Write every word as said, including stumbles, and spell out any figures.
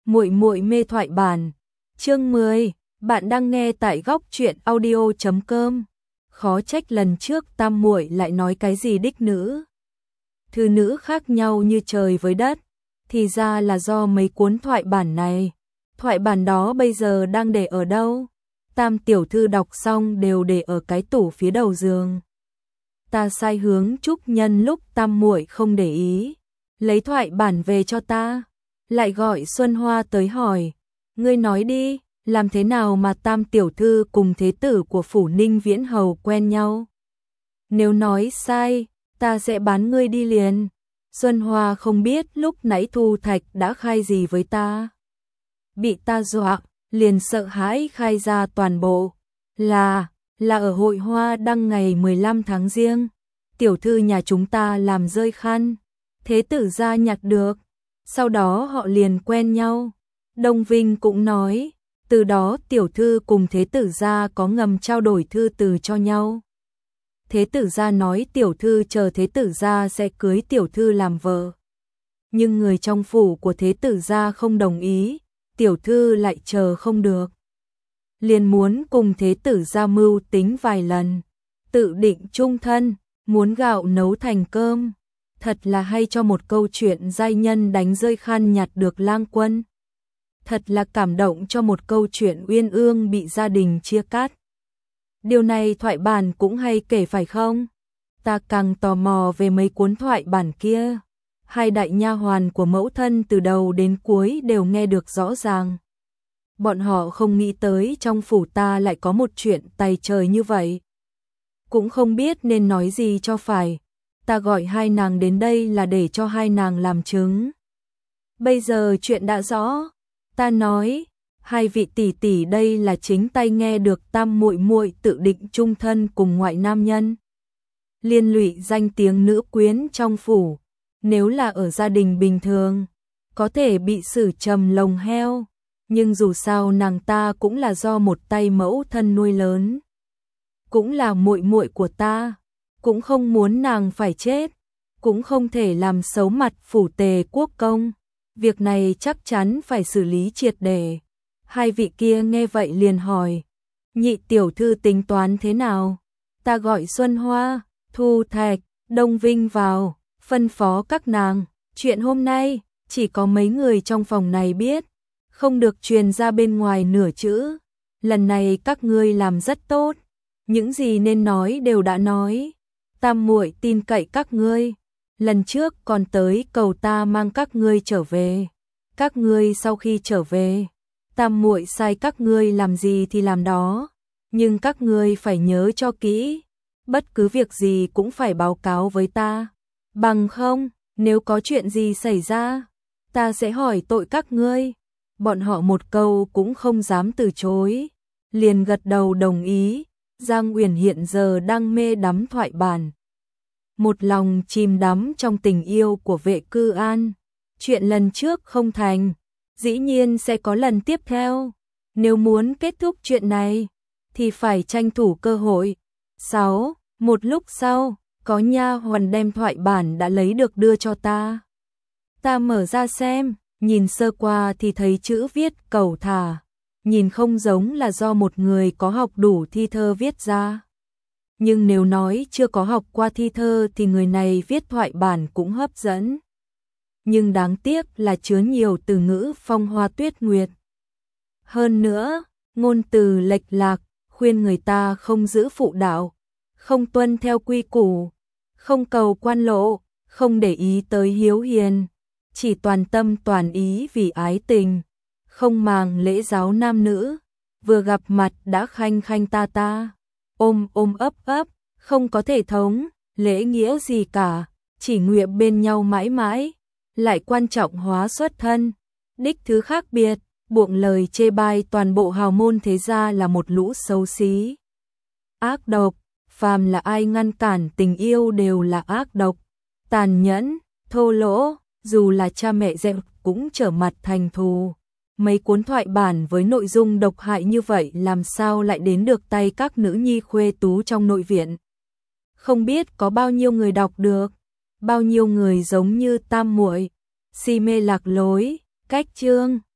Muội muội mê thoại bản. Chương mười, bạn đang nghe tại góc truyện audio chấm com. Khó trách lần trước Tam muội lại nói cái gì đích nữ. Thư nữ khác nhau như trời với đất, thì ra là do mấy cuốn thoại bản này. Thoại bản đó bây giờ đang để ở đâu? Tam tiểu thư đọc xong đều để ở cái tủ phía đầu giường. Ta sai hướng Trúc nhân lúc Tam muội không để ý, lấy thoại bản về cho ta. Lại gọi Xuân Hoa tới hỏi, ngươi nói đi, làm thế nào mà Tam tiểu thư cùng thế tử của phủ Ninh Viễn Hầu quen nhau? Nếu nói sai, ta sẽ bán ngươi đi liền. Xuân Hoa không biết lúc nãy Thu Thạch đã khai gì với ta. Bị ta dọa, liền sợ hãi khai ra toàn bộ. Là, là ở hội hoa đăng ngày mười lăm tháng Giêng. Tiểu thư nhà chúng ta làm rơi khăn, thế tử gia nhặt được. Sau đó họ liền quen nhau. Đông Vinh cũng nói, từ đó tiểu thư cùng thế tử gia có ngầm trao đổi thư từ cho nhau. Thế tử gia nói tiểu thư chờ thế tử gia sẽ cưới tiểu thư làm vợ. Nhưng người trong phủ của thế tử gia không đồng ý, tiểu thư lại chờ không được. Liền muốn cùng thế tử gia mưu tính vài lần, tự định chung thân, muốn gạo nấu thành cơm. Thật là hay cho một câu chuyện giai nhân đánh rơi khăn nhặt được lang quân. Thật là cảm động cho một câu chuyện uyên ương bị gia đình chia cắt. Điều này thoại bản cũng hay kể phải không? Ta càng tò mò về mấy cuốn thoại bản kia. Hai đại nha hoàn của mẫu thân từ đầu đến cuối đều nghe được rõ ràng. Bọn họ không nghĩ tới trong phủ ta lại có một chuyện tày trời như vậy. Cũng không biết nên nói gì cho phải. Ta gọi hai nàng đến đây là để cho hai nàng làm chứng. Bây giờ chuyện đã rõ, ta nói, hai vị tỷ tỷ đây là chính tay nghe được Tam muội muội tự định chung thân cùng ngoại nam nhân. Liên lụy danh tiếng nữ quyến trong phủ, nếu là ở gia đình bình thường, có thể bị xử trầm lồng heo, nhưng dù sao nàng ta cũng là do một tay mẫu thân nuôi lớn, cũng là muội muội của ta. Cũng không muốn nàng phải chết, cũng không thể làm xấu mặt phủ Tề quốc công. Việc này chắc chắn phải xử lý triệt để. Hai vị kia nghe vậy liền hỏi, nhị tiểu thư tính toán thế nào? Ta gọi Xuân Hoa, Thu Thạch, Đông Vinh vào, phân phó các nàng, chuyện hôm nay chỉ có mấy người trong phòng này biết, không được truyền ra bên ngoài nửa chữ. Lần này các ngươi làm rất tốt, những gì nên nói đều đã nói. Tam muội tin cậy các ngươi, lần trước còn tới cầu ta mang các ngươi trở về. Các ngươi sau khi trở về, Tam muội sai các ngươi làm gì thì làm đó, nhưng các ngươi phải nhớ cho kỹ, bất cứ việc gì cũng phải báo cáo với ta, bằng không, nếu có chuyện gì xảy ra, ta sẽ hỏi tội các ngươi. Bọn họ một câu cũng không dám từ chối, liền gật đầu đồng ý. Giang Uyển hiện giờ đang mê đắm thoại bản, một lòng chìm đắm trong tình yêu của Vệ Cư An. Chuyện lần trước không thành, dĩ nhiên sẽ có lần tiếp theo. Nếu muốn kết thúc chuyện này, thì phải tranh thủ cơ hội. sáu. Một lúc sau, có nha hoàn đem thoại bản đã lấy được đưa cho ta. Ta mở ra xem, nhìn sơ qua thì thấy chữ viết cẩu thả. Nhìn không giống là do một người có học đủ thi thơ viết ra. Nhưng nếu nói chưa có học qua thi thơ thì người này viết thoại bản cũng hấp dẫn. Nhưng đáng tiếc là chứa nhiều từ ngữ phong hoa tuyết nguyệt. Hơn nữa, ngôn từ lệch lạc, khuyên người ta không giữ phụ đạo, không tuân theo quy củ, không cầu quan lộ, không để ý tới hiếu hiền, chỉ toàn tâm toàn ý vì ái tình. Không màng lễ giáo nam nữ, vừa gặp mặt đã khanh khanh ta ta, ôm ôm ấp ấp, không có thể thống, lễ nghĩa gì cả, chỉ nguyện bên nhau mãi mãi, lại quan trọng hóa xuất thân, đích thứ khác biệt, buông lời chê bai toàn bộ hào môn thế gia là một lũ xấu xí. Ác độc, phàm là ai ngăn cản tình yêu đều là ác độc, tàn nhẫn, thô lỗ, dù là cha mẹ dẹo cũng trở mặt thành thù. Mấy cuốn thoại bản với nội dung độc hại như vậy làm sao lại đến được tay các nữ nhi khuê tú trong nội viện. Không biết có bao nhiêu người đọc được, bao nhiêu người giống như Tam muội, si mê lạc lối, cách chương.